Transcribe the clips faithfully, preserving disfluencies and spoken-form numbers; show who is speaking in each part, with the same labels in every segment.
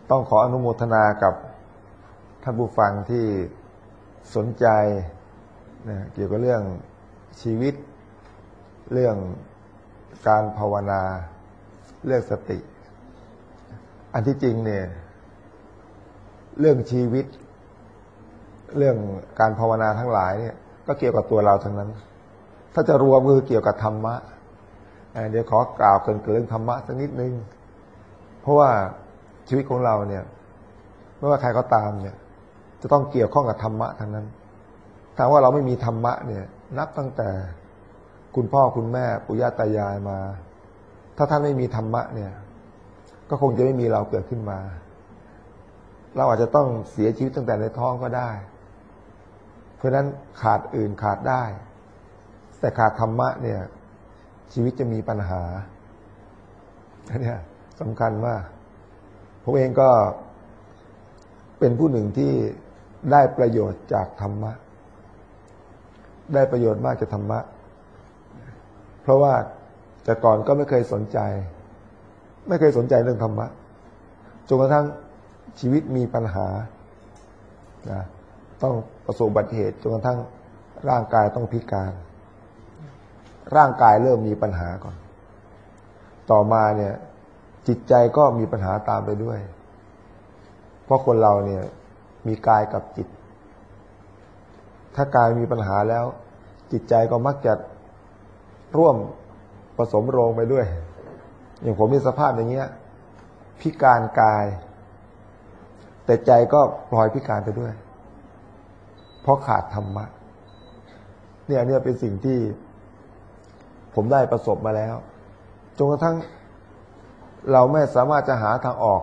Speaker 1: ต้องขออนุโมทนากับท่านผู้ฟังที่สนใจนะเกี่ยวกับเรื่องชีวิตเรื่องการภาวนาเรื่องสติอันที่จริงเนี่ยเรื่องชีวิตเรื่องการภาวนาทั้งหลายเนี่ยก็เกี่ยวกับตัวเราทั้งนั้นถ้าจะรวมมือเกี่ยวกับธรรมะเดี๋ยวขอกล่าวเกินเรื่องธรรมะสักนิดนึงเพราะว่าชีวิตของเราเนี่ยไม่ว่าใครก็ตามเนี่ยจะต้องเกี่ยวข้องกับธรรมะทั้งนั้นถ้าว่าเราไม่มีธรรมะเนี่ยนับตั้งแต่คุณพ่อคุณแม่ปู่ย่าตายายมาถ้าท่านไม่มีธรรมะเนี่ยก็คงจะไม่มีเราเกิดขึ้นมาเราอาจจะต้องเสียชีวิตตั้งแต่ในท้องก็ได้เพราะฉะนั้นขาดอื่นขาดได้แต่ขาดธรรมะเนี่ยชีวิตจะมีปัญหาอันนี้สำคัญมากผมเองก็เป็นผู้หนึ่งที่ได้ประโยชน์จากธรรมะได้ประโยชน์มากจากธรรมะเพราะว่าแต่ก่อนก็ไม่เคยสนใจไม่เคยสนใจเรื่องธรรมะจนกระทั่งชีวิตมีปัญหานะต้องประสบอุบัติเหตุจนกระทั่งร่างกายต้องพิการร่างกายเริ่มมีปัญหาก่อนต่อมาเนี่ยจิตใจก็มีปัญหาตามไปด้วยเพราะคนเราเนี่ยมีกายกับจิตถ้ากายมีปัญหาแล้วจิตใจก็มักจะร่วมผสมโรงไปด้วยอย่างผมมีสภาพอย่างเงี้ยพิการกายแต่ใจก็พลอยพิการไปด้วยเพราะขาดธรรมะเนี่ยเนี่ยเป็นสิ่งที่ผมได้ประสบมาแล้วจนกระทั่งเราไม่สามารถจะหาทางออก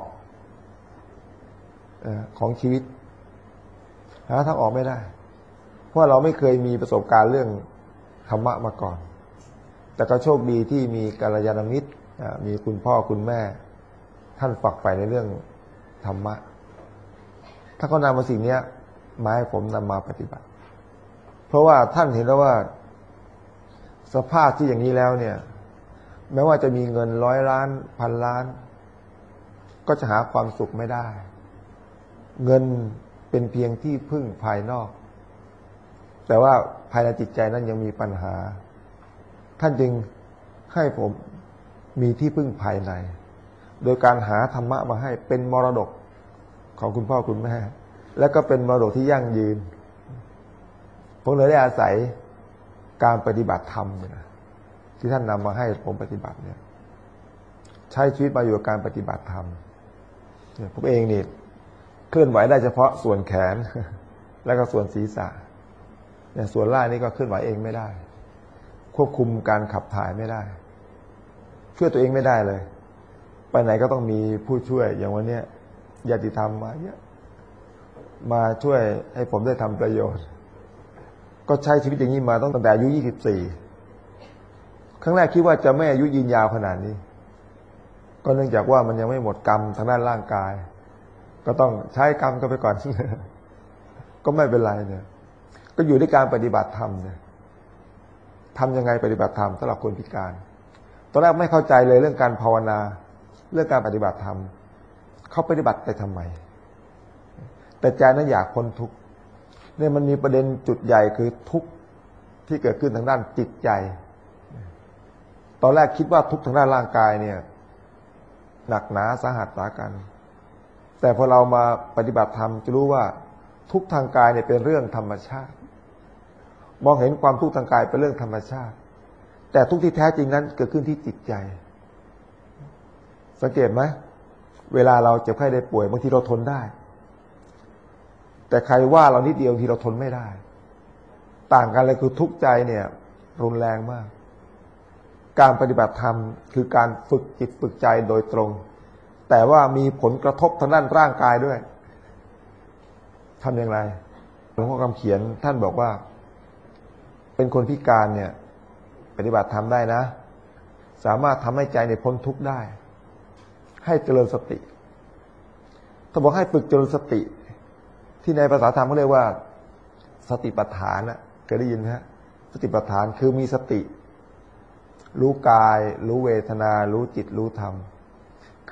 Speaker 1: ของชีวิตหาทางออกไม่ได้เพราะเราไม่เคยมีประสบการณ์เรื่องธรรมะมาก่อนแต่ก็โชคดีที่มีกัลยาณมิตรมีคุณพ่อคุณแม่ท่านฝักใฝ่ในเรื่องธรรมะถ้าเขานำมาสิ่งนี้มาให้ผมนำมาปฏิบัติเพราะว่าท่านเห็นแล้วว่าสภาพที่อย่างนี้แล้วเนี่ยแม้ว่าจะมีเงินร้อยล้านพันล้านก็จะหาความสุขไม่ได้เงินเป็นเพียงที่พึ่งภายนอกแต่ว่าภายในจิตใจนั้นยังมีปัญหาท่านจึงให้ผมมีที่พึ่งภายในโดยการหาธรรมะมาให้เป็นมรดกของคุณพ่อคุณแม่และก็เป็นมรดกที่ยั่งยืนผมเลยได้อาศัยการปฏิบัติธรรมนะที่ท่านนำมาให้ผมปฏิบัติเนี่ยใช้ชีวิตมาอยู่กับการปฏิบัติธรรมเนี่ยผมเองนี่เคลื่อนไหวได้เฉพาะส่วนแขนแล้วก็ส่วนศีรษะเนี่ยส่วนล่างนี่ก็เคลื่อนไหวเองไม่ได้ควบคุมการขับถ่ายไม่ได้ช่วยตัวเองไม่ได้เลยไปไหนก็ต้องมีผู้ช่วยอย่างวันนี้ญาติธรรมมาเยอะมาช่วยให้ผมได้ทำประโยชน์ก็ใช้ชีวิตอย่างนี้มาตั้งแต่อายุยี่สิบสี่ครั้งแรกคิดว่าจะไม่อายุยืนยาวขนาดนี้ก็เนื่องจากว่ามันยังไม่หมดกรรมทางด้านร่างกายก็ต้องใช้กรรมก็ไปก่อน ก็ไม่เป็นไรเนี่ยก็อยู่ที่การปฏิบัติธรรมเนี่ยทำยังไงปฏิบัติธรรมสำหรับคนพิการตอนแรกไม่เข้าใจเลยเรื่องการภาวนาเรื่องการปฏิบัติธรรมเขาปฏิบัติไปทำไมแต่ใจนั้นอยากพ้นทุกข์เนี่ยมันมีประเด็นจุดใหญ่คือทุกข์ที่เกิดขึ้นทางด้านจิตใจตอนแรกคิดว่าทุกข์ทางด้านร่างกายเนี่ยหนักหนาสาหัสสากันแต่พอเรามาปฏิบัติธรรมจะรู้ว่าทุกข์ทางกายเนี่ยเป็นเรื่องธรรมชาติมองเห็นความทุกข์ทางกายเป็นเรื่องธรรมชาติแต่ทุกข์ที่แท้จริงนั้นเกิดขึ้นที่จิตใจสังเกตไหมเวลาเราเจ็บไข้ได้ป่วยบางทีเราทนได้แต่ใครว่าเรานิดเดียวทีเราทนไม่ได้ต่างกันเลยคือทุกข์ใจเนี่ยรุนแรงมากการปฏิบัติธรรมคือการฝึกจิตฝึกใจโดยตรงแต่ว่ามีผลกระทบทางด้านร่างกายด้วยทำอย่างไรหลวงพ่อคำเขียนท่านบอกว่าเป็นคนพิการเนี่ยปฏิบัติธรรมได้นะสามารถทำให้ใจในพ้นทุกข์ได้ให้เจริญสติถ้าบอกให้ฝึกเจริญสติที่ในภาษาธรรมเขาเรียกว่าสติปัฏฐานนะเคยได้ยินไหมฮะสติปัฏฐานคือมีสติรู้กายรู้เวทนารู้จิตรู้ธรรมค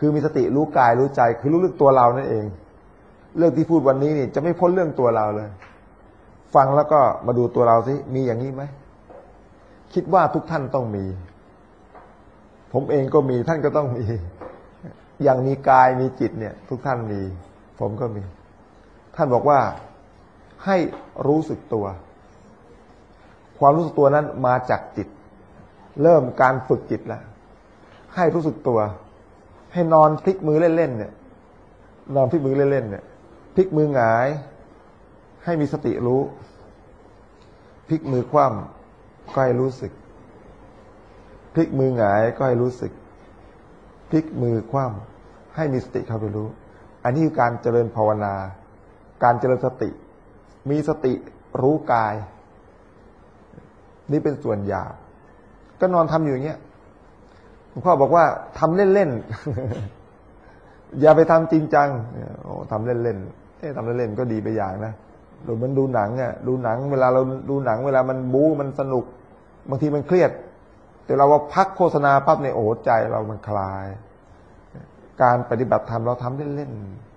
Speaker 1: คือมีสติรู้กายรู้ใจคือรู้เรื่องตัวเรานั่นเองเรื่องที่พูดวันนี้นี่จะไม่พ้นเรื่องตัวเราเลยฟังแล้วก็มาดูตัวเราสิมีอย่างนี้ไหมคิดว่าทุกท่านต้องมีผมเองก็มีท่านก็ต้องมีอย่างมีกายมีจิตเนี่ยทุกท่านมีผมก็มีท่านบอกว่าให้รู้สึกตัวความรู้สึกตัวนั้นมาจากจิตเริ่มการฝึกจิตแล้วให้รู้สึกตัวให้นอนพลิกมือเล่นๆเนี่ยนอนพลิกมือเล่นๆเนี่ยพลิกมือหงายให้มีสติรู้พลิกมือคว่ำก็ให้รู้สึกพลิกมือหงายก็ให้รู้สึกพลิกมือคว่ำให้มีสติเข้าไปรู้อันนี้คือการเจริญภาวนาการเจริญสติมีสติรู้กายนี่เป็นส่วนหยาบก็นอนทำอยู่อย่างเงี้ยหลวงพ่อบอกว่าทำเล่นๆอย่าไปทำจริงจังโอ้ทำเล่นๆเอ๊ะทำเล่นๆก็ดีไปอย่างนะหรือมันดูหนังอ่ะดูหนังเวลาเราดูหนังเวลามันบู๊มันสนุกบางทีมันเครียดแต่เราว่าพักโฆษณาปั๊บในโอ้ใจเรามันคลายการปฏิบัติธรรมเราทำเล่น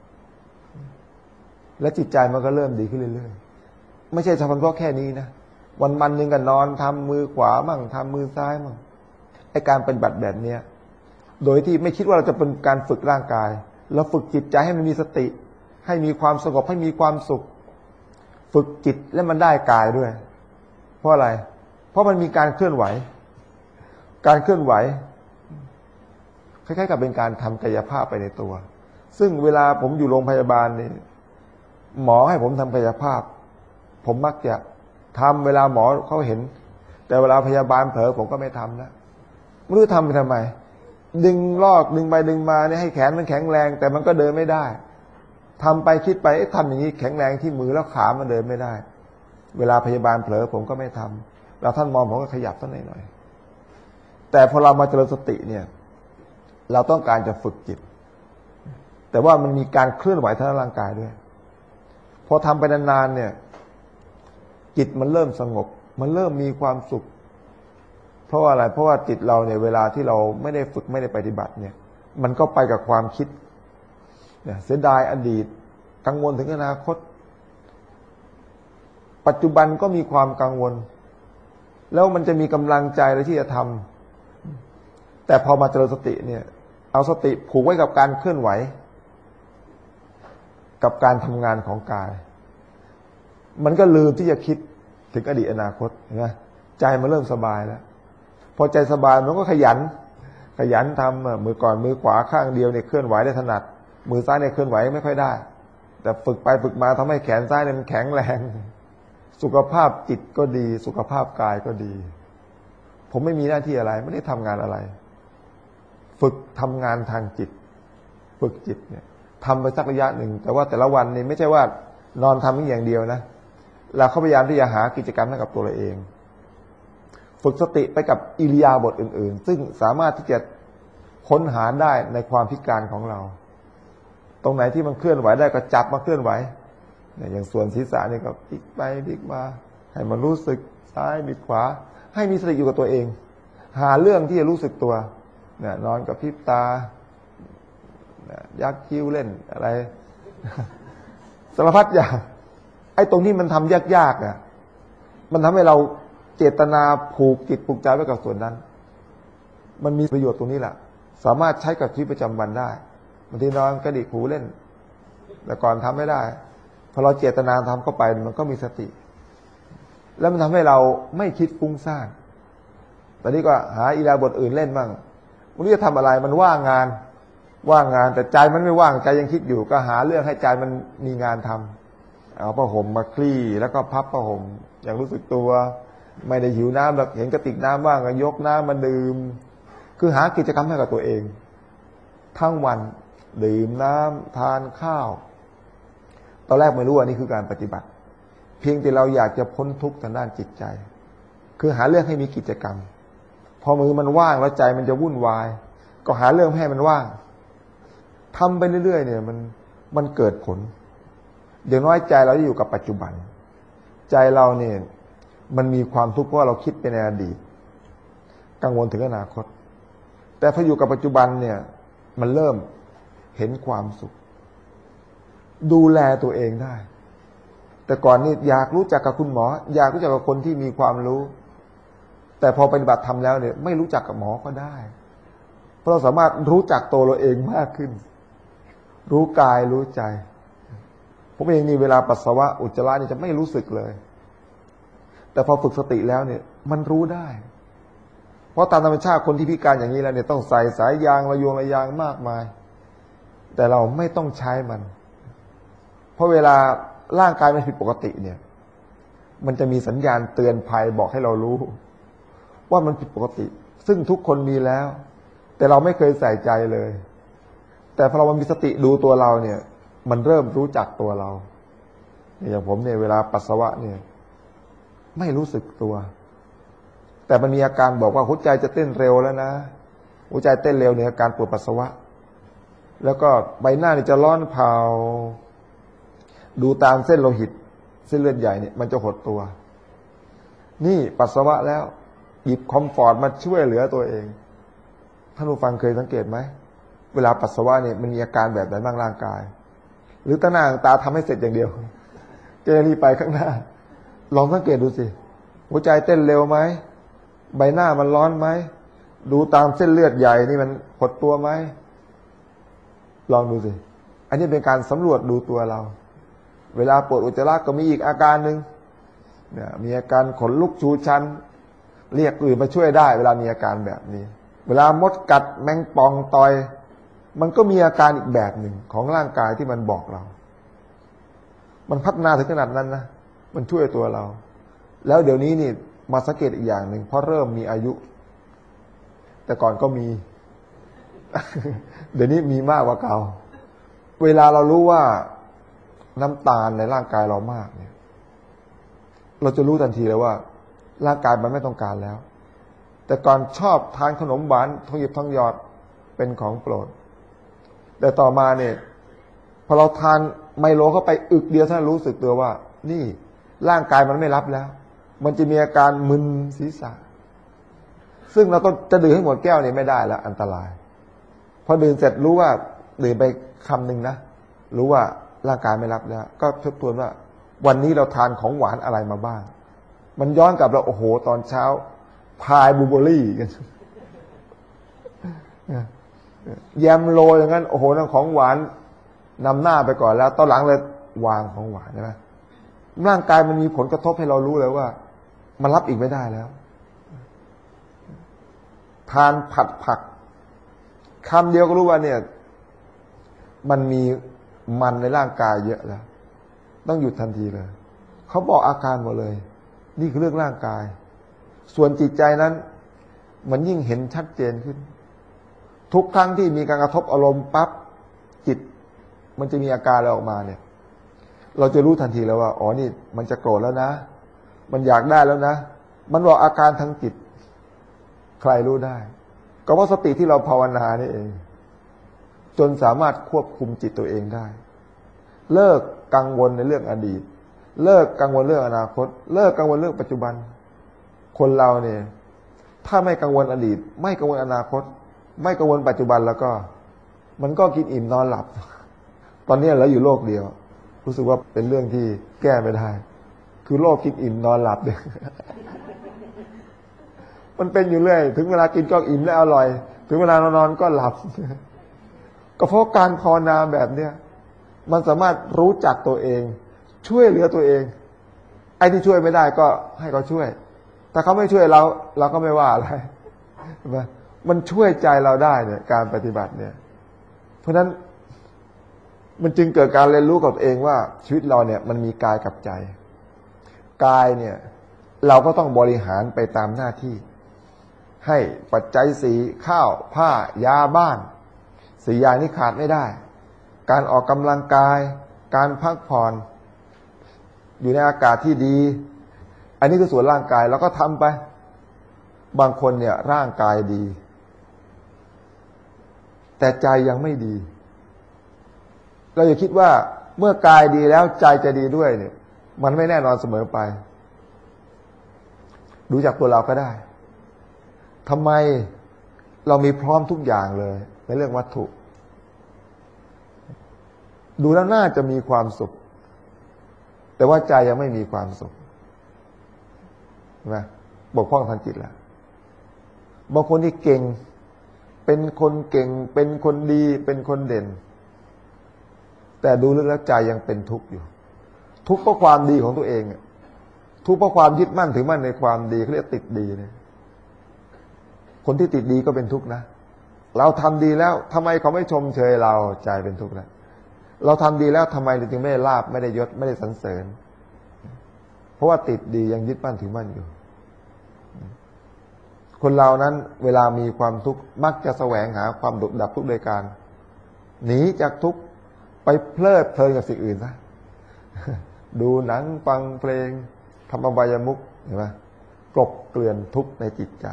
Speaker 1: ๆและจิตใจมันก็เริ่มดีขึ้นเรื่อยๆไม่ใช่เฉพาะแค่นี้นะวันวันหนึ่งก็นอนทำมือขวามั่งทำมือซ้ายมั่งไอ้การปฏิบัติแบบเนี้ยโดยที่ไม่คิดว่าเราจะเป็นการฝึกร่างกายเราฝึกจิตใจให้มันมีสติให้มีความสงบให้มีความสุขฝึกจิตแล้วมันได้กายด้วยเพราะอะไรเพราะมันมีการเคลื่อนไหวการเคลื่อนไหวคล้ายๆกับเป็นการทำกายภาพไปในตัวซึ่งเวลาผมอยู่โรงพยาบาลนี่หมอให้ผมทำกายภาพผมมักจะทำเวลาหมอเขาเห็นแต่เวลาพยาบาลเผลอผมก็ไม่ทำนะไม่รู้ทำไปทำไมดึงลอกดึงไปดึงมาเนี่ยให้แขนมันแข็งแรงแต่มันก็เดินไม่ได้ทำไปคิดไปเอ๊ะทำอย่างนี้แข็งแรงที่มือแล้วขามันเดินไม่ได้เวลาพยาบาลเผลอผมก็ไม่ทำแล้วท่านมองผมก็ขยับสักหน่อยหน่อยแต่พอเรามาเจริญสติเนี่ยเราต้องการจะฝึกจิตแต่ว่ามันมีการเคลื่อนไหวทางร่างกายด้วยพอทำไปนานๆเนี่ยจิตมันเริ่มสงบมันเริ่มมีความสุขเพราะว่าอะไรเพราะว่าจิตเราเนี่ยเวลาที่เราไม่ได้ฝึกไม่ได้ปฏิบัติเนี่ยมันก็ไปกับความคิดเนี่ยเสียดายอดีตกังวลถึงอนาคตปัจจุบันก็มีความกังวลแล้วมันจะมีกำลังใจอะไรที่จะทำแต่พอมาเจริญสติเนี่ยเอาสติผูกไว้กับการเคลื่อนไหวกับการทำงานของกายมันก็ลืมที่จะคิดถึงอดีตอนาคตเห็นไหมใจมันเริ่มสบายแล้วพอใจสบายมันก็ขยันขยันทำมือก่อนมือขวาข้างเดียวเนี่ยเคลื่อนไหวได้ถนัดมือซ้ายเนี่ยเคลื่อนไหวไม่ค่อยได้แต่ฝึกไปฝึกมาทำให้แขนซ้ายเนี่ยมันแข็งแรงสุขภาพจิตก็ดีสุขภาพกายก็ดีผมไม่มีหน้าที่อะไรไม่ได้ทำงานอะไรฝึกทำงานทางจิตฝึกจิตเนี่ยทำไปสักระยะหนึ่งแต่ว่าแต่ละวันนี่ไม่ใช่ว่านอนทำนี่อย่างเดียวนะเราพยายามที่จะหากิจกรรมให้กับตัวเราเองฝึกสติไปกับอิริยาบถอื่นๆซึ่งสามารถที่จะค้นหาได้ในความพิการของเราตรงไหนที่มันเคลื่อนไหวได้ก็จับมาเคลื่อนไหวเนี่ยอย่างส่วนศีรษะนี่ก็พลิกไปพลิกมาให้มันรู้สึกซ้ายบิดขวาให้มีสติอยู่กับตัวเองหาเรื่องที่จะรู้สึกตัวเนี่ยนอนกับพริบตายักคิ้วเล่นอะไรสารพัดอย่างไอ้ตรงนี้มันทำยากๆอ่ะมันทำให้เราเจตนาผูกจิตผูกใจไว้กับส่วนนั้นมันมีประโยชน์ตรงนี้แหละสามารถใช้กับชีวิตประจำวันได้บางทีนอนกระดิกหูเล่นแต่ก่อนทำไม่ได้พอเราเจตนาทำเข้าไปมันก็มีสติแล้วมันทำให้เราไม่คิดฟุ้งซ่านตอนนี้ก็หาอิริยาบถอื่นเล่นบ้างวันนี้จะทำอะไรมันว่างงานว่างงานแต่ใจมันไม่ว่างใจยังคิดอยู่ก็หาเรื่องให้ใจมันมีงานทำเอาผ้าห่มมาคลี่แล้วก็พับผ้าห่มอย่างรู้สึกตัวไม่ได้หิวน้ำแบบเห็นกระติกน้ำว่างก็ยกน้ำมาดื่มคือหากิจกรรมให้กับตัวเองทั้งวันดื่มน้ำทานข้าวตอนแรกไม่รู้ว่านี่คือการปฏิบัติเพียงแต่เราอยากจะพ้นทุกข์ทางด้านจิตใจคือหาเรื่องให้มีกิจกรรมพอมือมันว่างแล้วใจมันจะวุ่นวายก็หาเรื่องให้มันว่างทำไปเรื่อยๆเนี่ยมันมันเกิดผลอย่างน้อยใจเราจะอยู่กับปัจจุบันใจเราเนี่ยมันมีความทุกข์เพราะเราคิดไปในอดีตกังวลถึงอนาคตแต่พออยู่กับปัจจุบันเนี่ยมันเริ่มเห็นความสุขดูแลตัวเองได้แต่ก่อนนี่อยากรู้จักกับคุณหมออยากรู้จักกับคนที่มีความรู้แต่พอปฏิบัติธรรมแล้วเนี่ยไม่รู้จักกับหมอก็ได้เพราะเราสามารถรู้จักตัวเราเองมากขึ้นรู้กายรู้ใจผมเองนี่เวลาปัสสาวะอุจจาระนี่จะไม่รู้สึกเลยแต่พอฝึกสติแล้วเนี่ยมันรู้ได้เพราะตามธรรมชาติคนที่พิการอย่างนี้แล้วเนี่ยต้องใส่สายยางระยวงระยางมากมายแต่เราไม่ต้องใช้มันเพราะเวลาร่างกายมันผิดปกติเนี่ยมันจะมีสัญญาณเตือนภัยบอกให้เรารู้ว่ามันผิดปกติซึ่งทุกคนมีแล้วแต่เราไม่เคยใส่ใจเลยแต่พอเรามีสติดูตัวเราเนี่ยมันเริ่มรู้จักตัวเราอย่างผมเนี่ยเวลาปัสสาวะเนี่ยไม่รู้สึกตัวแต่มันมีอาการบอกว่าหัวใจจะเต้นเร็วแล้วนะหัวใจเต้นเร็วเนี่ยอาการปวดปัสสาวะแล้วก็ใบหน้านี่จะร้อนเผาดูตามเส้นโลหิตเส้นเลือดใหญ่เนี่ยมันจะหดตัวนี่ปัสสาวะแล้วหยิบคอมฟอร์ตมาช่วยเหลือตัวเองท่านผู้ฟังเคยสังเกตไหมเวลาปัสสาวะเนี่ยมันมีอาการแบบไหนบ้างร่างกายหรือตาหน้าตาทำให้เสร็จอย่างเดียวจะรีบไปข้างหน้าลองสังเกตดูสิหัวใจเต้นเร็วไหมใบหน้ามันร้อนไหมดูตามเส้นเลือดใหญ่นี่มันหดตัวไหมลองดูสิอันนี้เป็นการสำรวจดูตัวเราเวลาปวดอุจจาระก็มีอีกอาการหนึ่งเนี่ยมีอาการขนลุกชูชันเรียกอื่นมาช่วยได้เวลามีอาการแบบนี้เวลามดกัดแมงป่องต่อยมันก็มีอาการอีกแบบหนึ่งของร่างกายที่มันบอกเรามันพัฒนาถึงขนาดนั้นนะมันช่วยตัวเราแล้วเดี๋ยวนี้นี่มาสังเกตอีกอย่างหนึ่งเพราะเริ่มมีอายุแต่ก่อนก็มี เดี๋ยวนี้มีมากกว่าเก่าเวลาเรารู้ว่าน้ำตาลในร่างกายเรามากเนี่ยเราจะรู้ทันทีเลยว่าร่างกายมันไม่ต้องการแล้วแต่ก่อนชอบทานขนมหวานทองหยิบทองหยอดเป็นของโปรดแต่ต่อมาเนี่ยพอเราทานไมโลเข้าไปอึกเดียวท่านรู้สึกตัวว่านี่ร่างกายมันไม่รับแล้วมันจะมีอาการมึนศีรษะซึ่งเราต้องจะดื่มให้หมดแก้วนี่ไม่ได้แล้วอันตรายพอดื่มเสร็จรู้ว่าดื่มไปคำหนึ่งนะรู้ว่าร่างกายไม่รับแล้วก็ทบทวนว่าวันนี้เราทานของหวานอะไรมาบ้างมันย้อนกลับเราโอ้โหตอนเช้าพายบลูเบอร์รี่กันแยมโรยอย่างนั้นโอ้โหนั่นของหวานนำหน้าไปก่อนแล้วตอนหลังเลยวางของหวานใช่ไหมร่างกายมันมีผลกระทบให้เรารู้เลยว่ามันรับอีกไม่ได้แล้วทานผัดผักคำเดียวก็รู้ว่าเนี่ยมันมีมันในร่างกายเยอะแล้วต้องหยุดทันทีเลยเขาบอกอาการหมดเลยนี่คือเรื่องร่างกายส่วนจิตใจนั้นมันยิ่งเห็นชัดเจนขึ้นทุกครั้งที่มีการกระทบอารมณ์ปั๊บจิตมันจะมีอาการอะไรออกมาเนี่ยเราจะรู้ทันทีแล้วว่าอ๋อนี่มันจะโกรธแล้วนะมันอยากได้แล้วนะมันบอกอาการทางจิตใครรู้ได้ก็เพราะสติที่เราภาวนานี่เองจนสามารถควบคุมจิตตัวเองได้เลิกกังวลในเรื่องอดีตเลิกกังวลเรื่องอนาคตเลิกกังวลเรื่องปัจจุบันคนเราเนี่ยถ้าไม่กังวลอดีตไม่กังวลอนาคตไม่กังวลปัจจุบันแล้วก็มันก็กินอิ่มนอนหลับตอนนี้เราอยู่โลกเดียวรู้สึกว่าเป็นเรื่องที่แก้ไม่ได้คือโลกกินอิ่มนอนหลับเนี่ยมันเป็นอยู่เรื่อยถึงเวลากินก็อิ่มและอร่อยถึงเวลานอนก็หลับก็เพราะการภาวนาแบบเนี้ยมันสามารถรู้จักตัวเองช่วยเหลือตัวเองไอ้ที่ช่วยไม่ได้ก็ให้เขาช่วยแต่เขาไม่ช่วยเราเราก็ไม่ว่าอะไรใช่ไหมมันช่วยใจเราได้เนี่ยการปฏิบัติเนี่ยเพราะฉะนั้นมันจึงเกิดการเรียนรู้กับตัวเองว่าชีวิตเราเนี่ยมันมีกายกับใจกายเนี่ยเราก็ต้องบริหารไปตามหน้าที่ให้ปัจจัยสี่ข้าวผ้ายาบ้านสี่อย่างนี้ขาดไม่ได้การออกกำลังกายการพักผ่อนอยู่ในอากาศที่ดีอันนี้คือส่วนร่างกายเราก็ทำไปบางคนเนี่ยร่างกายดีแต่ใจยังไม่ดีเราอย่าคิดว่าเมื่อกายดีแล้วใจจะดีด้วยเนี่ยมันไม่แน่นอนเสมอไปดูจากตัวเราก็ได้ทำไมเรามีพร้อมทุกอย่างเลยในเรื่องวัตถุดูแล้วน่าจะมีความสุขแต่ว่าใจยังไม่มีความสุขนะบกพร่องทางจิตแล้วบางคนที่เก่งเป็นคนเก่งเป็นคนดีเป็นคนเด่นแต่ดูลึกแล้วใจยังเป็นทุกข์อยู่ทุกข์เพราะความดีของตัวเองทุกข์เพราะความยึดมั่นถือมั่นในความดีเขาเรียกติดดีเนี่ยคนที่ติดดีก็เป็นทุกข์นะเราทำดีแล้วทำไมเขาไม่ชมเชยเราใจเป็นทุกข์แล้วเราทำดีแล้วทำไมเราจึงไม่ได้ลาภไม่ได้ยศไม่ได้สรรเสริญเพราะว่าติดดียังยึดมั่นถือมั่นอยู่คนเรานั้นเวลามีความทุกข์มักจะแสวงหาความดับทุกข์โดยการหนีจากทุกข์ไปเพลิดเพลินกับสิ่งอื่นซะดูหนังฟังเพลงทำอบายมุขเห็นไหมกลบเกลื่อนทุกข์ในจิตใจ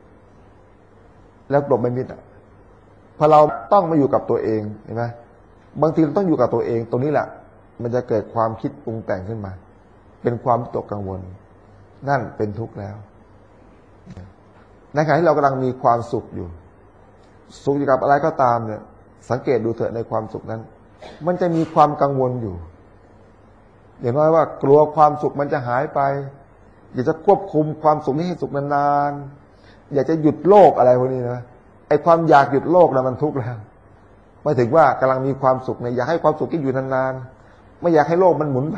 Speaker 1: แล้วกลบไม่มิดอ่ะพอเราต้องมาอยู่กับตัวเองเห็นไหมบางทีเราต้องอยู่กับตัวเองตรงนี้แหละมันจะเกิดความคิดปรุงแต่งขึ้นมาเป็นความตกกังวลนั่นเป็นทุกข์แล้วในขณะที่เรากำลังมีความสุขอยู่สุขอยู่กับอะไรก็ตามเนี่ยสังเกตดูเถอะในความสุขนั้นมันจะมีความกังวลอยู่อย่างน้อยว่ากลัวความสุขมันจะหายไปอยากจะควบคุมความสุขนี้ให้สุขนานๆอยากจะหยุดโลกอะไรพวกนี้นะไอ้ความอยากหยุดโลกนะมันทุกข์แล้วไม่ถึงว่ากำลังมีความสุขเนี่ยอยากให้ความสุขที่อยู่นานๆไม่อยากให้โลกมันหมุนไป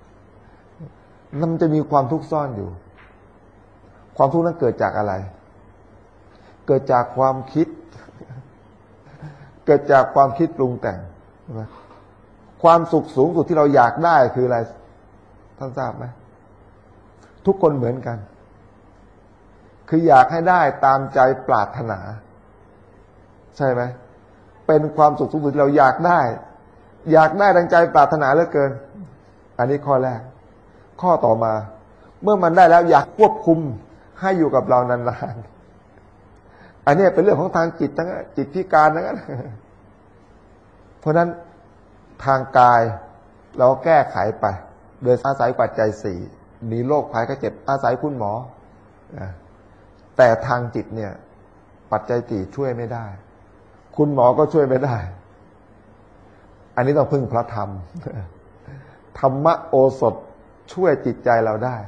Speaker 1: มันจะมีความทุกข์ซ่อนอยู่ความทุกข์นั้นเกิดจากอะไรเกิดจากความคิดเกิดจากความคิดปรุงแต่งใช่ไหมความสุขสูงสุดที่เราอยากได้คืออะไรท่านทราบไหมทุกคนเหมือนกันคืออยากให้ได้ตามใจปรารถนาใช่ไหมเป็นความสุขสูงสุดที่เราอยากได้อยากได้ดังใจปรารถนาเหลือเกินอันนี้ข้อแรกข้อต่อมาเมื่อมันได้แล้วอยากควบคุมให้อยู่กับเรานานๆอันนี้เป็นเรื่องของทางจิตทั้งจิตพิการทั้งนั้นเพราะนั้นทางกายเราแก้ไขไปโดยอาศัยปัจจัยสี่มีโรคภัยไข้เจ็บอาศัยคุณหมอแต่ทางจิตเนี่ยปัจจัยสี่ช่วยไม่ได้คุณหมอก็ช่วยไม่ได้อันนี้ต้องพึ่งพระธรรมธรรมโอสถช่วยจิตใจเราได้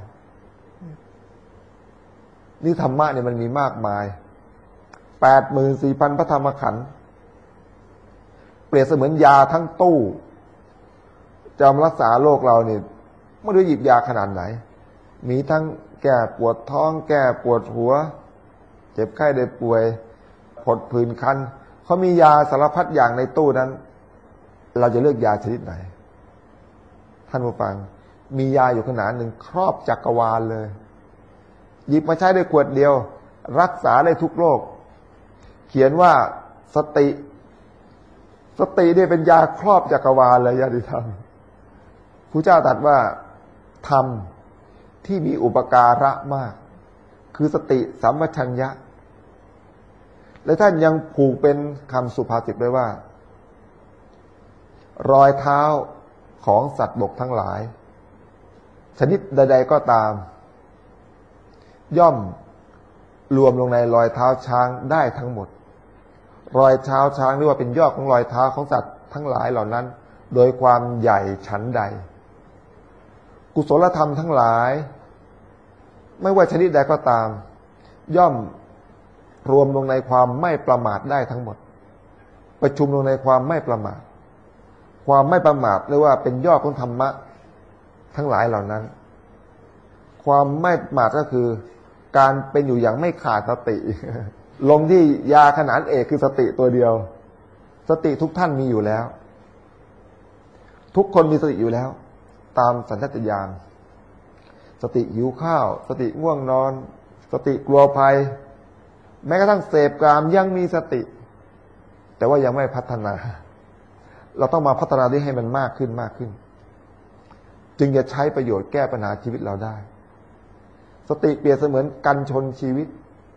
Speaker 1: นี่ธรรมะเนี่ยมันมีมากมายแปดหมื่นสี่พันพระธรรมขันธ์เปรียบเสมือนยาทั้งตู้จะมารักษาโรคเราเนี่ยไม่รู้หยิบยาขนาดไหนมีทั้งแก้ปวดท้องแก้ปวดหัวเจ็บไข้ได้ป่วยผดผื่นคันเขามียาสารพัดอย่างในตู้นั้นเราจะเลือกยาชนิดไหนท่านผู้ฟังมียาอยู่ขนาดหนึ่งครอบจักรวาลเลยหยิบมาใช้ได้ขวดเดียวรักษาได้ทุกโรคเขียนว่าสติสตินี่เป็นยาครอบจักรวาลเลยญาติธรรมพระเจ้าตรัสว่าธรรมที่มีอุปการะมากคือสติสัมปชัญญะและท่านยังผูกเป็นคำสุภาษิตไว้ว่ารอยเท้าของสัตว์บกทั้งหลายชนิดใดๆก็ตามย่อมรวมลงในรอยเท้าช้างได้ทั้งหมดรอยเท้าช้างเรียกว่าเป็นยอดของรอยเท้าของสัตว์ทั้งหลายเหล่านั้นโดยความใหญ่ฉันใดกุศลธรรมทั้งหลายไม่ว่าชนิดใดก็ตามย่อมรวมลงในความไม่ประมาทได้ทั้งหมดประชุมลงในความไม่ประมาทความไม่ประมาทเรียกว่าเป็นยอดของธรรมะทั้งหลายเหล่านั้นความไม่ประมาทก็คือการเป็นอยู่อย่างไม่ขาดสติลงที่ยาขนานเอกคือสติตัวเดียวสติทุกท่านมีอยู่แล้วทุกคนมีสติอยู่แล้วตามสัญชาตญาณสติหิวข้าวสติง่วงนอนสติกลัวภัยแม้กระทั่งเสพกามยังมีสติแต่ว่ายังไม่พัฒนาเราต้องมาพัฒนาที่ให้มันมากขึ้นมากขึ้นจึงจะใช้ประโยชน์แก้ปัญหาชีวิตเราได้สติเปรียบเสมือนกันชนชีวิต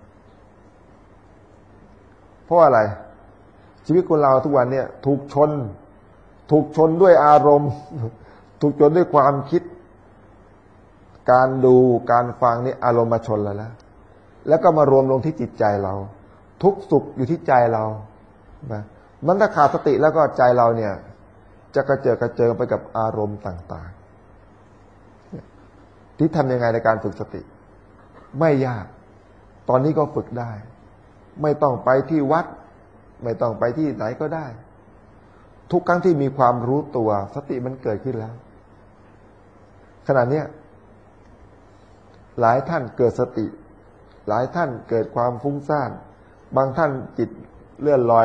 Speaker 1: เพราะอะไรชีวิตคนเราทุกวันเนี่ยถูกชนถูกชนด้วยอารมณ์ถูกชนด้วยความคิดการดูการฟังนี่อารมณ์มาชนแล้วแล้วแล้วก็มารวมลงที่จิตใจเราทุกสุขอยู่ที่ใจเรานะมันถ้าขาดสติแล้วก็ใจเราเนี่ยจะกระเจิดกระเจิงไปกับอารมณ์ต่างๆที่ทำยังไงในการฝึกสติไม่ยากตอนนี้ก็ฝึกได้ไม่ต้องไปที่วัดไม่ต้องไปที่ไหนก็ได้ทุกครั้งที่มีความรู้ตัวสติมันเกิดขึ้นแล้วขณะนี้หลายท่านเกิดสติหลายท่านเกิดความฟุ้งซ่านบางท่านจิตเลื่อนลอย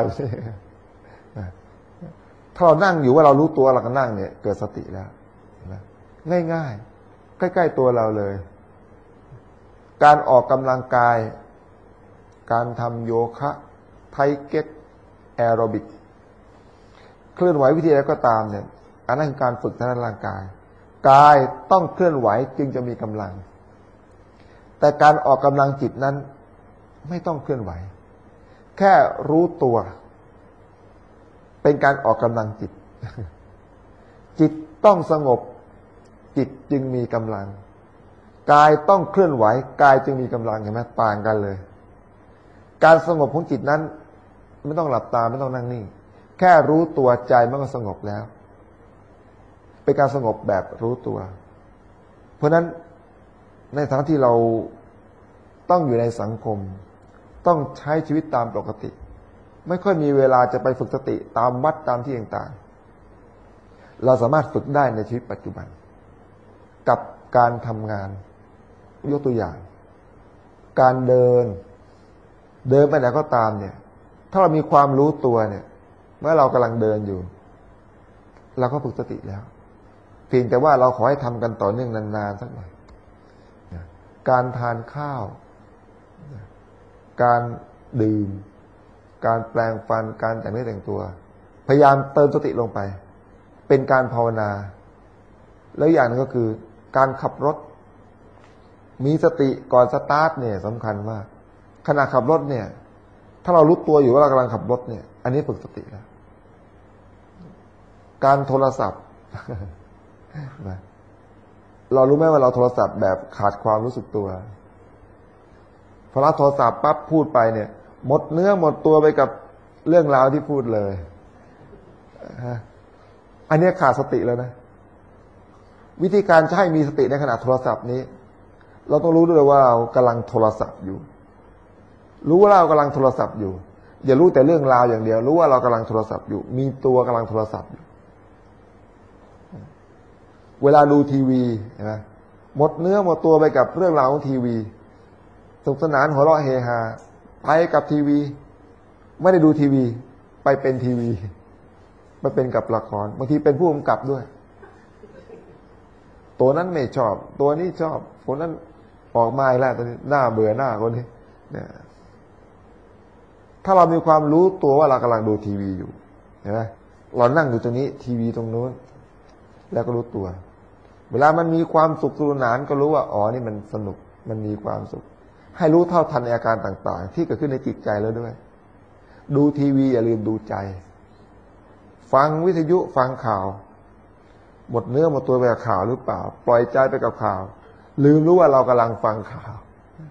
Speaker 1: ถ้าเรานั่งอยู่ว่าเรารู้ตัวเราก็นั่งเนี่ยเกิดสติแล้วง่ายๆใกล้ๆตัวเราเลยการออกกำลังกายการทำโยคะไทเก๊กแอโรบิกเคลื่อนไหววิธีใดก็ตามเนี่ยอันนั้นคือการฝึกทางร่างกายกายต้องเคลื่อนไหวจึงจะมีกำลังแต่การออกกำลังจิตนั้นไม่ต้องเคลื่อนไหวแค่รู้ตัวเป็นการออกกำลังจิตจิตต้องสงบจิตจึงมีกำลังกายต้องเคลื่อนไหวกายจึงมีกำลังเห็นไหมต่างกันเลยการสงบของจิตนั้นไม่ต้องหลับตาไม่ต้องนั่งนิ่งแค่รู้ตัวใจมันก็สงบแล้วเป็นการสงบแบบรู้ตัวเพราะฉะนั้นในฐานะที่เราต้องอยู่ในสังคมต้องใช้ชีวิตตามปกติไม่ค่อยมีเวลาจะไปฝึกสติตามวัดตามที่ต่างๆเราสามารถฝึกได้ในชีวิตปัจจุบันกับการทำงานยกตัวอย่างการเดินเดินไปไหนก็ตามเนี่ยถ้าเรามีความรู้ตัวเนี่ยเมื่อเรากำลังเดินอยู่เราก็ฝึกสติแล้วเพียงแต่ว่าเราขอให้ทำกันต่อเนื่องนานๆสักหน่อยการทานข้าวการดื่มการแปลงฟันการแต่งเนื้อแต่งตัวพยายามเติมสติลงไปเป็นการภาวนาแล้วอย่างนึงก็คือการขับรถมีสติก่อนสตาร์ทเนี่ยสำคัญมากขณะขับรถเนี่ยถ้าเรารู้ตัวอยู่ว่าเรากำลังขับรถเนี่ยอันนี้ฝึกสติแล้วการโทรศัพท์เรารู้ไหมว่าเราโทรศัพท์แบบขาดความรู้สึกตัวพอรับโทรศัพท์ปั๊บพูดไปเนี่ยหมดเนื้อหมดตัวไปกับเรื่องราวที่พูดเลยอันนี้ขาดสติแล้วนะวิธีการจะให้มีสติในขณะโทรศัพท์นี้เราต้องรู้ด้วยว่าเรากำลังโทรศัพท์อยู่รู้ว่าเรากำลังโทรศัพท์อยู่อย่ารู้แต่เรื่องราวอย่างเดียวรู้ว่าเรากำลังโทรศัพท์อยู่มีตัวกำลังโทรศัพท์อยู่เวลาดูทีวีเห็นไหมหมดเนื้อหมดตัวไปกับเรื่องราวของทีวีสนุกสนานหัวเราะเฮฮาไปกับทีวีไม่ได้ดูทีวีไปเป็นทีวีไปเป็นกับละครบางทีเป็นผู้กำกับด้วยตัวนั้นไม่ชอบตัวนี้ชอบคนนั้นออกมาอีกแล้วตัวนี้หน้าเบื่อหน้าคนนี้เนี่ยถ้าเรามีความรู้ตัวว่าเรากำลังดูทีวีอยู่เห็นไหมเรานั่งอยู่ตรงนี้ทีวีตรงโน้นแล้วก็รู้ตัวเวลามันมีความสุขสนุกสนานก็รู้ว่าอ๋อนี่มันสนุกมันมีความสุขให้รู้เท่าทันอาการต่างๆที่เกิดขึ้นในจิตใจแล้วด้วยดูทีวีอย่าลืมดูใจฟังวิทยุฟังข่าวหมดเนื้อหมดตัวไปกับข่าวหรือเปล่าปล่อยใจไปกับข่าวลืมรู้ว่าเรากำลังฟังข่าว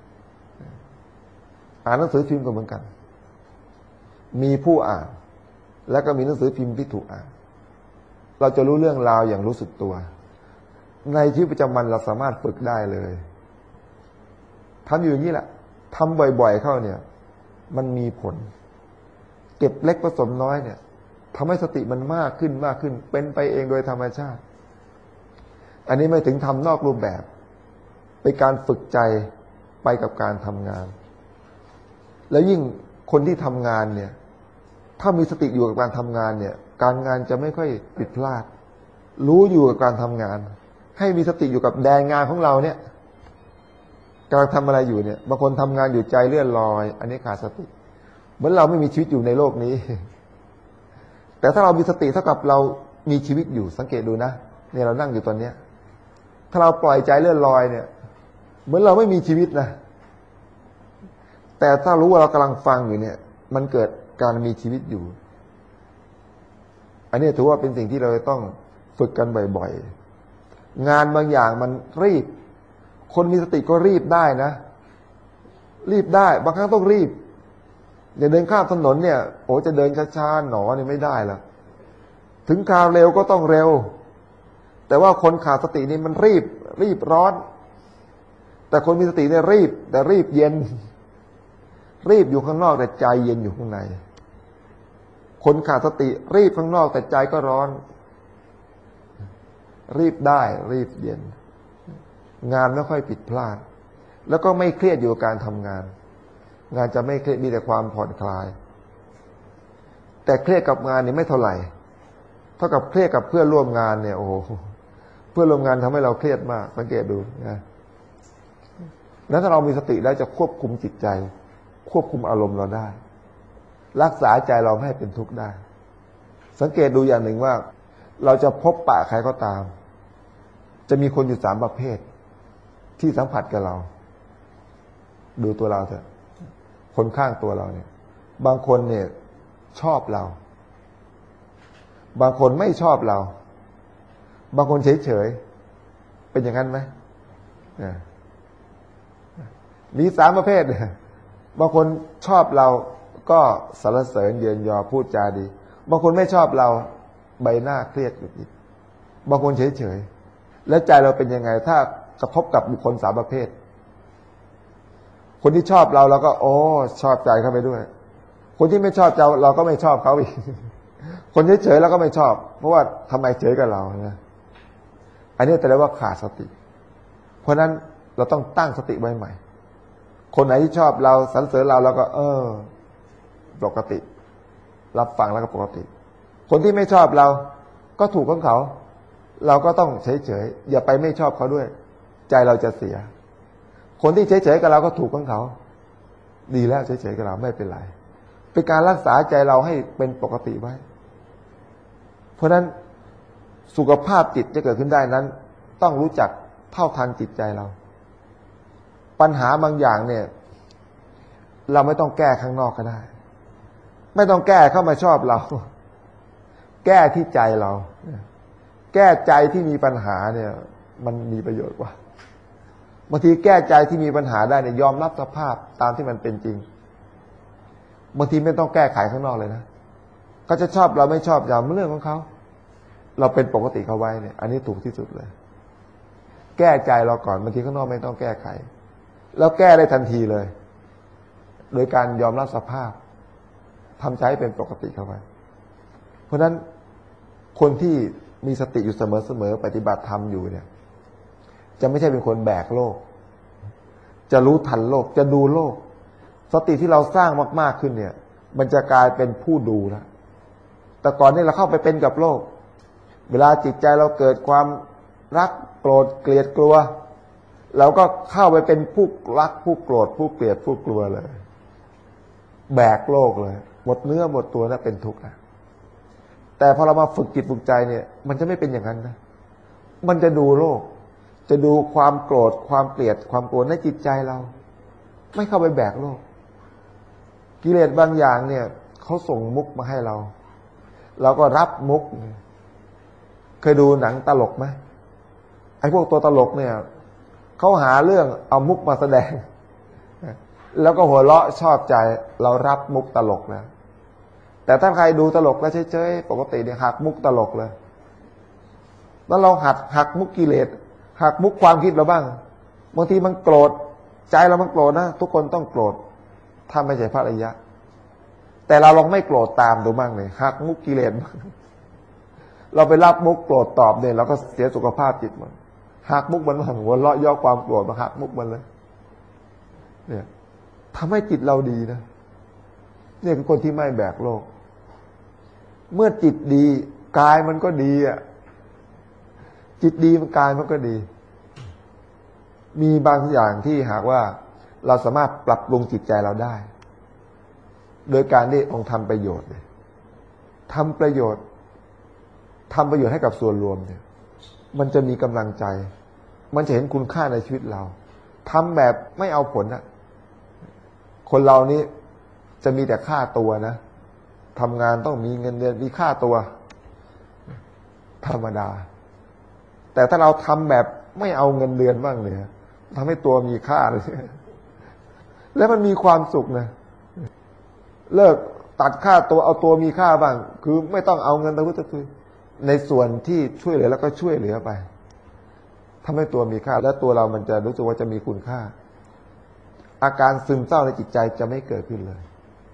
Speaker 1: อ่านหนังสือพิมพ์ก็เหมือนกันมีผู้อ่านแล้วก็มีหนังสือพิมพ์ที่ถูกอ่านเราจะรู้เรื่องราวอย่างรู้สึกตัวในชีวิตประจำวันเราสามารถฝึกได้เลยทำอยู่อย่างนี้แหละทำบ่อยๆเข้าเนี่ยมันมีผลเก็บเล็กผสมน้อยเนี่ยทำให้สติมันมากขึ้นมากขึ้นเป็นไปเองโดยธรรมชาติอันนี้ไม่ถึงทำนอกรูปแบบเป็นการฝึกใจไปกับการทำงานแล้วยิ่งคนที่ทำงานเนี่ยถ้ามีสติอยู่กับการทำงานเนี่ยการงานจะไม่ค่อยผิดพลาดรู้อยู่กับการทำงานให้มีสติอยู่กับแดนงานของเราเนี่ยกำลังทำอะไรอยู่เนี่ยบางคนทำงานอยู่ใจเลื่อนลอยอันนี้ขาดสติเหมือนเราไม่มีชีวิตอยู่ในโลกนี้แต่ถ้าเรามีสติเท่ากับเรามีชีวิตอยู่สังเกตดูนะเนี่ยเรานั่งอยู่ตอนเนี้ยถ้าเราปล่อยใจเลื่อนลอยเนี่ยเหมือนเราไม่มีชีวิตนะแต่ถ้ารู้ว่าเรากำลังฟังอยู่เนี่ยมันเกิดการมีชีวิตอยู่อันนี้ถือว่าเป็นสิ่งที่เราต้องฝึกกันบ่อยๆงานบางอย่างมันรีบคนมีสติก็รีบได้นะรีบได้บางครั้งต้องรีบอย่าเดินข้ามถนนเนี่ยโอ้จะเดินช้าๆหนอเนี่ยไม่ได้แล้วถึงคราวเร็วก็ต้องเร็วแต่ว่าคนขาดสตินี่มันรีบรีบร้อนแต่คนมีสติเนี่ยรีบแต่รีบเย็นรีบอยู่ข้างนอกแต่ใจเย็นอยู่ข้างในคนขาดสติรีบข้างนอกแต่ใจก็ร้อนรีบได้รีบเย็นงานไม่ค่อยผิดพลาดแล้วก็ไม่เครียดอยู่กับการทำงานงานจะไม่เครียดมีแต่ความผ่อนคลายแต่เครียดกับงานนี่ไม่เท่าไหร่เท่ากับเครียดกับเพื่อนร่วมงานเนี่ยโอ้โหเพื่อนร่วมงานทำให้เราเครียดมากสังเกตดูนะแล้วถ้าเรามีสติแล้วจะควบคุมจิตใจควบคุมอารมณ์เราได้รักษาใจเราไม่ให้เป็นทุกข์ได้สังเกตดูอย่างหนึ่งว่าเราจะพบปะใครก็ตามจะมีคนอยู่สามประเภทที่สัมผัสกับเราดูตัวเราเถอะคนข้างตัวเราเนี่ยบางคนเนี่ยชอบเราบางคนไม่ชอบเราบางคนเฉยๆเป็นอย่างนั้นไหมมีสามประเภทบางคนชอบเราก็สรรเสริญเยินยอพูดจาดีบางคนไม่ชอบเราใบหน้าเครียดอยู่อีกบางคนเฉยๆแล้วใจเราเป็นยังไงถ้ากระทบกับบุคคลสามประเภทคนที่ชอบเราเราก็โอ้ชอบใจเข้าไปด้วยคนที่ไม่ชอบเราเราก็ไม่ชอบเขาอีกคนเฉยๆเราก็ไม่ชอบเพราะว่าทำไมเฉยกับเรานะอันนี้แต่เรียกว่าขาดสติเพราะนั้นเราต้องตั้งสติไว้ใหม่คนไหนที่ชอบเราสรรเสริญเราเราก็เออปกติรับฟังแล้วก็ปกติคนที่ไม่ชอบเราก็ถูกของเขาเราก็ต้องเฉยๆอย่าไปไม่ชอบเขาด้วยใจเราจะเสียคนที่เฉยๆกับเราก็ถูกของเขาดีแล้วเฉยๆกับเราไม่เป็นไรเป็นการรักษาใจเราให้เป็นปกติไว้เพราะฉะนั้นสุขภาพจิตจะเกิดขึ้นได้นั้นต้องรู้จักเท่าทันจิตใจเราปัญหาบางอย่างเนี่ยเราไม่ต้องแก้ข้างนอกก็ได้ไม่ต้องแก้เข้ามาชอบเราแก้ที่ใจเราแก้ใจที่มีปัญหาเนี่ยมันมีประโยชน์กว่าบางทีแก้ใจที่มีปัญหาได้เนี่ยยอมรับสภาพตามที่มันเป็นจริงบางทีไม่ต้องแก้ไขข้างนอกเลยนะเขาจะชอบเราไม่ชอบเราเรื่องของเขาเราเป็นปกติเขาไว้เนี่ยอันนี้ถูกที่สุดเลยแก้ใจเราก่อนบางทีข้างนอกไม่ต้องแก้ไขแล้วแก้ได้ทันทีเลยโดยการยอมรับสภาพทำใจให้เป็นปกติเข้าไว้เพราะฉะนั้นคนที่มีสติอยู่เสมอๆปฏิบัติธรรมอยู่เนี่ยจะไม่ใช่เป็นคนแบกโลกจะรู้ทันโลกจะดูโลกสติที่เราสร้างมากๆขึ้นเนี่ยมันจะกลายเป็นผู้ดูแล้วแต่ก่อนนี้เราเข้าไปเป็นกับโลกเวลาจิตใจเราเกิดความรักโกรธเกลียดกลัวเราก็เข้าไปเป็นผู้รักผู้โกรธผู้เกลียดผู้กลัวเลยแบกโลกเลยหมดเนื้อหมดตัวแล้วเป็นทุกข์นะแต่พอเรามาฝึกจิตฝึกใจเนี่ยมันจะไม่เป็นอย่างนั้นนะมันจะดูโลกจะดูความโกรธความเกลียดความกลัวในจิตใจเราไม่เข้าไปแบกโลกกิเลสบางอย่างเนี่ยเขาส่งมุกมาให้เราเราก็รับมุกเคยดูหนังตลกไหมไอ้พวกตัวตลกเนี่ยเขาหาเรื่องเอามุกมาแสดงแล้วก็หัวเราะชอบใจเรารับมุกตลกแล้วแต่ถ้าใครดูตลกแล้วเฉยๆปกติเนี่ยหักมุกตลกเลยแล้วเราหักหักมุกกิเลสหักมุกความคิดเราบ้างบางทีมันโกรธใจเรามันโกรธนะทุกคนต้องโกรธถ้าไม่ใช่พระอริยะแต่เราลองไม่โกรธตามดูบ้างเลยหักมุกกิเลสเราไปรับมุกโกรธตอบเนี่ยเราก็เสียสุขภาพจิตมันหักมุกมันหัวเราะย่อความโกรธมาหักมุกมันเลยเนี่ยทำให้จิตเราดีนะเนี่ยคือคนที่ไม่แบกโลกเมื่อจิตดีกายมันก็ดีอ่ะจิตดีมันกายมันก็ดีมีบางอย่างที่หากว่าเราสามารถปรับปรุงจิตใจเราได้โดยการที่องค์ทำประโยชน์เลยทำประโยชน์ทำประโยชน์ให้กับส่วนรวมเนี่ยมันจะมีกำลังใจมันจะเห็นคุณค่าในชีวิตเราทำแบบไม่เอาผลนะคนเรานี่จะมีแต่ค่าตัวนะทำงานต้องมีเงินเดือนมีค่าตัวธรรมดาแต่ถ้าเราทำแบบไม่เอาเงินเดือนบ้างเลยทำให้ตัวมีค่าเลยแล้วมันมีความสุขนะเลิกตัดค่าตัวเอาตัวมีค่าบ้างคือไม่ต้องเอาเงินตะวุตะพือในส่วนที่ช่วยเหลือแล้วก็ช่วยเหลือไปทำให้ตัวมีค่าและตัวเรามันจะรู้สึกว่าจะมีคุณค่าอาการซึมเศร้าในจิตใจจะไม่เกิดขึ้นเลย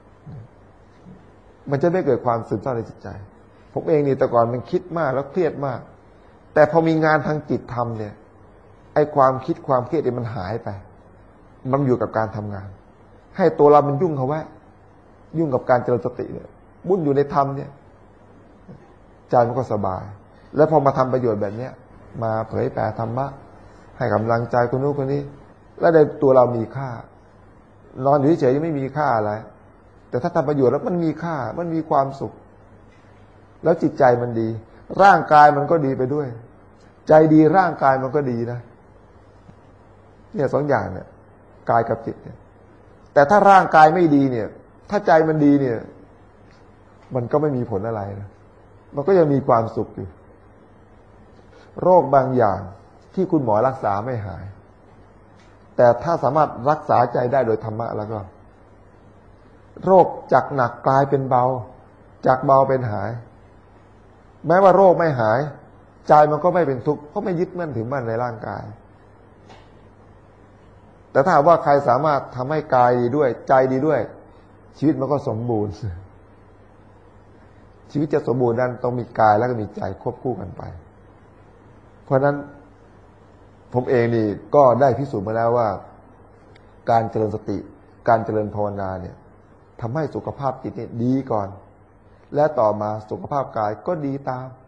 Speaker 1: มันจะไม่เกิดความซึมเศร้าในจิตใจผมเองนี่แต่ก่อนมันคิดมากแล้วเครียดมากแต่พอมีงานทางจิตทำเนี่ยไอ้ความคิดความเครียดเนี่ยมันหายไปมันอยู่กับการทำงานให้ตัวเรามันยุ่งเขาไว้ยุ่งกับการเจริญสติเนี่ยบุญอยู่ในธรรมเนี่ยใจมันก็สบายแล้วพอมาทำประโยชน์แบบเนี้ยมาเผยแผ่ธรรมะให้กำลังใจคนนู้นคนนี้แล้วในตัวเรามีค่านอนอยู่เฉยๆยังไม่มีค่าอะไรแต่ถ้าทำประโยชน์แล้วมันมีค่ามันมีความสุขแล้วจิตใจมันดีร่างกายมันก็ดีไปด้วยใจดีร่างกายมันก็ดีนะเนี่ยสองอย่างเนี่ยกายกับจิตเนี่ยแต่ถ้าร่างกายไม่ดีเนี่ยถ้าใจมันดีเนี่ยมันก็ไม่มีผลอะไรนะมันก็ยังมีความสุขอยู่โรคบางอย่างที่คุณหมอรักษาไม่หายแต่ถ้าสามารถรักษาใจได้โดยธรรมะแล้วก็โรคจากหนักกลายเป็นเบาจากเบาเป็นหายแม้ว่าโรคไม่หายใจมันก็ไม่เป็นทุกข์เพราะไม่ยึดมั่นถือมั่นในร่างกายแต่ถ้าว่าใครสามารถทำให้กายดีด้วยใจดีด้วยชีวิตมันก็สมบูรณ์ชีวิตจะสมบูรณ์นั้นต้องมีกายแล้วก็มีใจควบคู่กันไปเพราะฉะนั้นผมเองนี่ก็ได้พิสูจน์มาแล้วว่าการเจริญสติการเจริญภาวนาเนี่ยทำให้สุขภาพจิตเนี่ยดีก่อนและต่อมาสุขภาพกายก็ดีตาม